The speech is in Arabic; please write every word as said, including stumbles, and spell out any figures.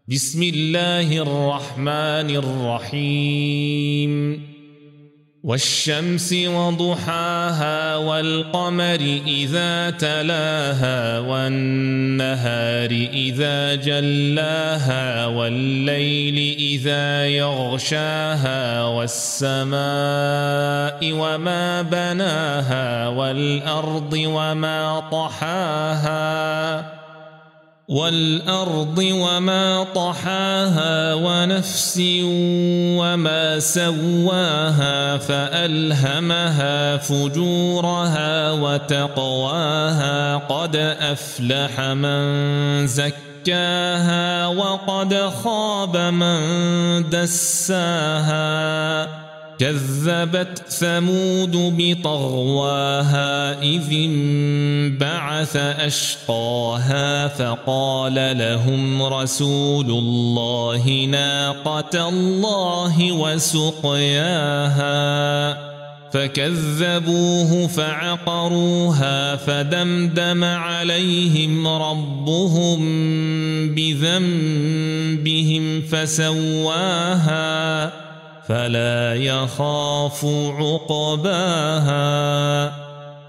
بسم الله الرحمن الرحيم والشمس وضحاها والقمر إذا تلاها والنهار إذا جلاها والليل إذا يغشاها والسماء وما بناها والأرض وما طحاها والأرض وما طحاها ونفس وما سواها فألهمها فجورها وتقواها قد أفلح من زكاها وقد خاب من دساها كذبت ثمود بطغواها إذ انبعث أشقاها فقال لهم رسول الله ناقة الله وسقياها فكذبوه فعقروها فدمدم عليهم ربهم بذنبهم فسواها فلا يخاف عقباها.